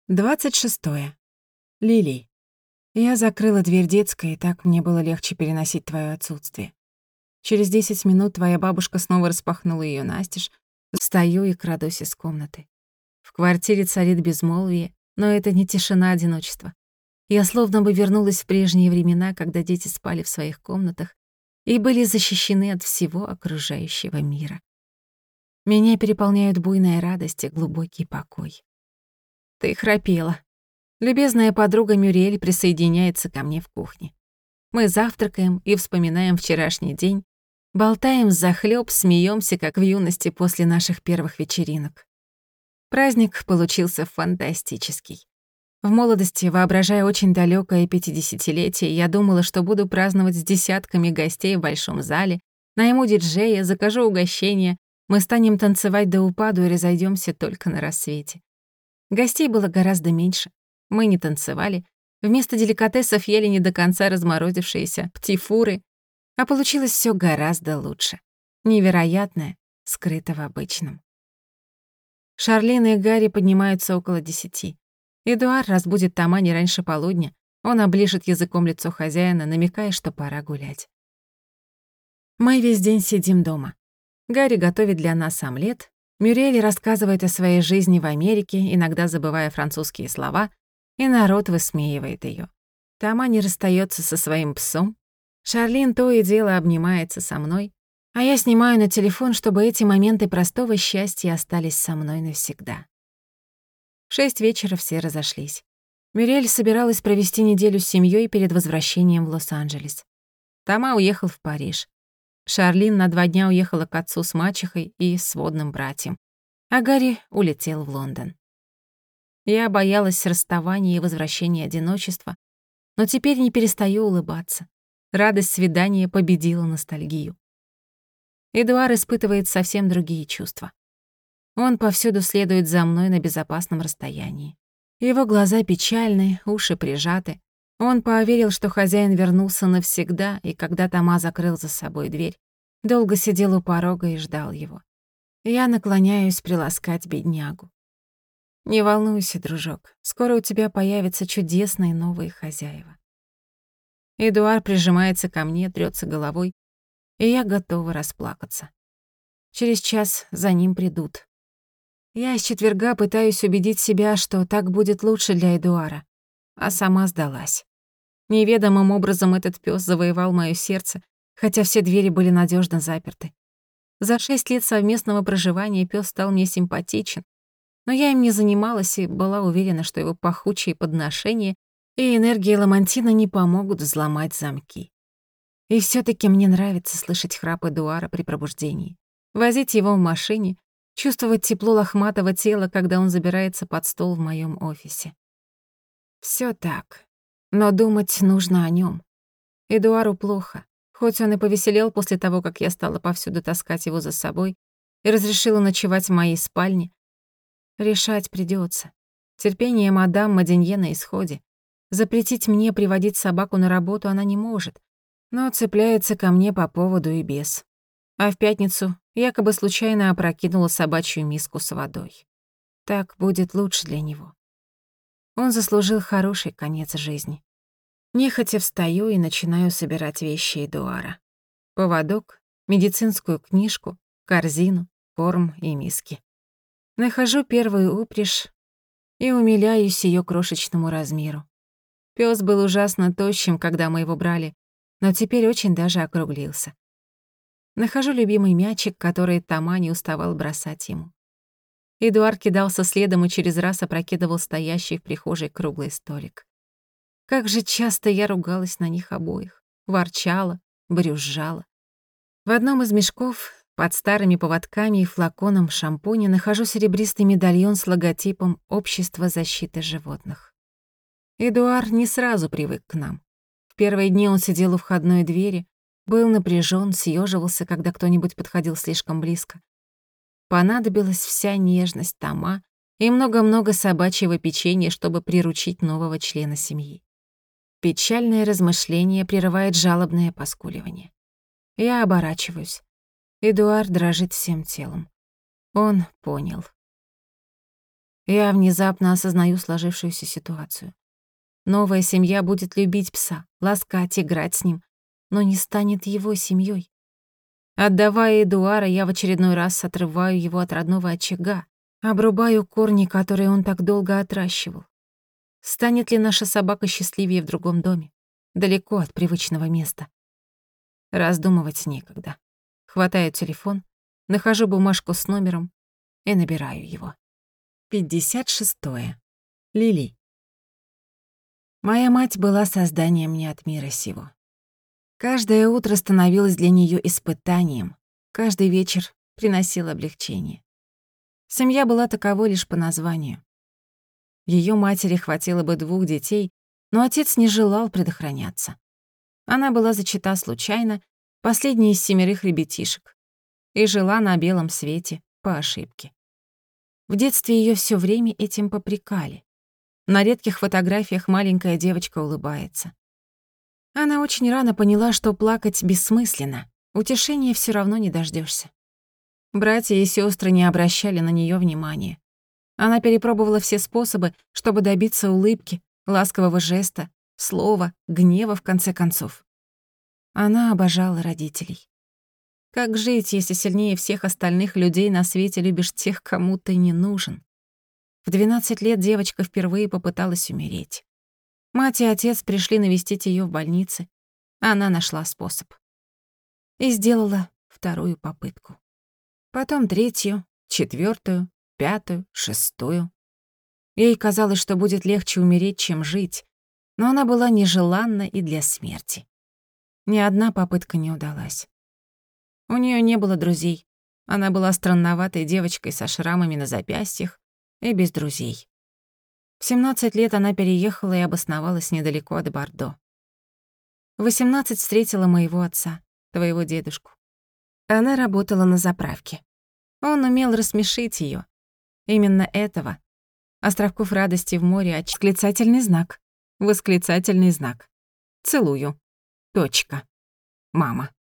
26. Лили. Я закрыла дверь детской, и так мне было легче переносить твоё отсутствие. Через 10 минут твоя бабушка снова распахнула её настежь. Встаю и крадусь из комнаты. В квартире царит безмолвие, но это не тишина одиночества. Я словно бы вернулась в прежние времена, когда дети спали в своих комнатах и были защищены от всего окружающего мира. Меня переполняют буйная радость и глубокий покой. Ты храпела. Любезная подруга Мюриэль присоединяется ко мне в кухне. Мы завтракаем и вспоминаем вчерашний день, болтаем взахлёб, смеёмся, как в юности после наших первых вечеринок. Праздник получился фантастический. В молодости, воображая очень далёкое 50-летие, я думала, что буду праздновать с десятками гостей в большом зале, найму диджея, закажу угощения, мы станем танцевать до упаду и разойдёмся только на рассвете. Гостей было гораздо меньше. Мы не танцевали. Вместо деликатесов ели не до конца разморозившиеся птифуры. А получилось всё гораздо лучше. Невероятное скрыто в обычном. Шарлин и Гарри поднимаются около 10. Эдуард разбудит Тома не раньше полудня. Он оближет языком лицо хозяина, намекая, что пора гулять. Мы весь день сидим дома. Гарри готовит для нас омлет. Мюриэль рассказывает о своей жизни в Америке, иногда забывая французские слова, и народ высмеивает её. Тома не расстаётся со своим псом. Шарлин то и дело обнимается со мной, а я снимаю на телефон, чтобы эти моменты простого счастья остались со мной навсегда. В 6 вечера все разошлись. Мюриэль собиралась провести неделю с семьёй перед возвращением в Лос-Анджелес. Тома уехал в Париж. Шарлин на 2 дня уехала к отцу с мачехой и сводным братьям, а Гарри улетел в Лондон. Я боялась расставания и возвращения одиночества, но теперь не перестаю улыбаться. Радость свидания победила ностальгию. Эдуард испытывает совсем другие чувства. Он повсюду следует за мной на безопасном расстоянии. Его глаза печальны, уши прижаты. Он поверил, что хозяин вернулся навсегда, и когда Тома закрыл за собой дверь, долго сидел у порога и ждал его. Я наклоняюсь приласкать беднягу. Не волнуйся, дружок, скоро у тебя появятся чудесные новые хозяева. Эдуард прижимается ко мне, трётся головой, и я готова расплакаться. Через час за ним придут. Я с четверга пытаюсь убедить себя, что так будет лучше для Эдуарда, а сама сдалась. Неведомым образом этот пёс завоевал моё сердце, хотя все двери были надёжно заперты. За 6 лет совместного проживания пёс стал мне симпатичен, но я им не занималась и была уверена, что его пахучие подношения и энергия ламантина не помогут взломать замки. И всё-таки мне нравится слышать храп Эдуарда при пробуждении, возить его в машине, чувствовать тепло лохматого тела, когда он забирается под стол в моём офисе. Всё так. Но думать нужно о нём. Эдуарду плохо. Хоть он и повеселел после того, как я стала повсюду таскать его за собой и разрешила ночевать в моей спальне, решать придётся. Терпение мадам Маденье на исходе. Запретить мне приводить собаку на работу она не может, но цепляется ко мне по поводу и без. А в пятницу якобы случайно опрокинула собачью миску с водой. Так будет лучше для него. Он заслужил хороший конец жизни. Нехотя встаю и начинаю собирать вещи Эдуарда. Поводок, медицинскую книжку, корзину, корм и миски. Нахожу первую упряжь и умиляюсь её крошечному размеру. Пёс был ужасно тощим, когда мы его брали, но теперь очень даже округлился. Нахожу любимый мячик, который Тома не уставал бросать ему. Эдуард кидался следом и через раз опрокидывал стоящий в прихожей круглый столик. Как же часто я ругалась на них обоих, ворчала, брюзжала. В одном из мешков под старыми поводками и флаконом шампуня нахожу серебристый медальон с логотипом «Общество защиты животных». Эдуард не сразу привык к нам. В первые дни он сидел у входной двери, был напряжен, съеживался, когда кто-нибудь подходил слишком близко. Понадобилась вся нежность Тома и много-много собачьего печенья, чтобы приручить нового члена семьи. Печальное размышление прерывает жалобное поскуливание. Я оборачиваюсь. Эдуард дрожит всем телом. Он понял. Я внезапно осознаю сложившуюся ситуацию. Новая семья будет любить пса, ласкать, играть с ним, но не станет его семьей. Отдавая Эдуара, я в очередной раз отрываю его от родного очага, обрубаю корни, которые он так долго отращивал. Станет ли наша собака счастливее в другом доме, далеко от привычного места? Раздумывать некогда. Хватаю телефон, нахожу бумажку с номером и набираю его. 56. Лили. Моя мать была созданием не от мира сего. Каждое утро становилось для неё испытанием, каждый вечер приносил облегчение. Семья была таковой лишь по названию. Её матери хватило бы 2 детей, но отец не желал предохраняться. Она была зачата случайно, последней из 7 ребятишек, и жила на белом свете по ошибке. В детстве её всё время этим попрекали. На редких фотографиях маленькая девочка улыбается. Она очень рано поняла, что плакать бессмысленно, утешения всё равно не дождёшься. Братья и сёстры не обращали на неё внимания. Она перепробовала все способы, чтобы добиться улыбки, ласкового жеста, слова, гнева, в конце концов. Она обожала родителей. Как жить, если сильнее всех остальных людей на свете любишь тех, кому ты не нужен? В 12 лет девочка впервые попыталась умереть. Мать и отец пришли навестить её в больнице. Она нашла способ. И сделала 2-ю попытку. Потом 3-ю, 4-ю, 5-ю, 6-ю. Ей казалось, что будет легче умереть, чем жить, но она была нежеланна и для смерти. Ни одна попытка не удалась. У неё не было друзей. Она была странноватой девочкой со шрамами на запястьях и без друзей. В 17 лет она переехала и обосновалась недалеко от Бордо. В 18 встретила моего отца, твоего дедушку. Она работала на заправке. Он умел рассмешить её. Именно этого. Островков радости в море, восклицательный знак. Восклицательный знак. Целую. Точка. Мама.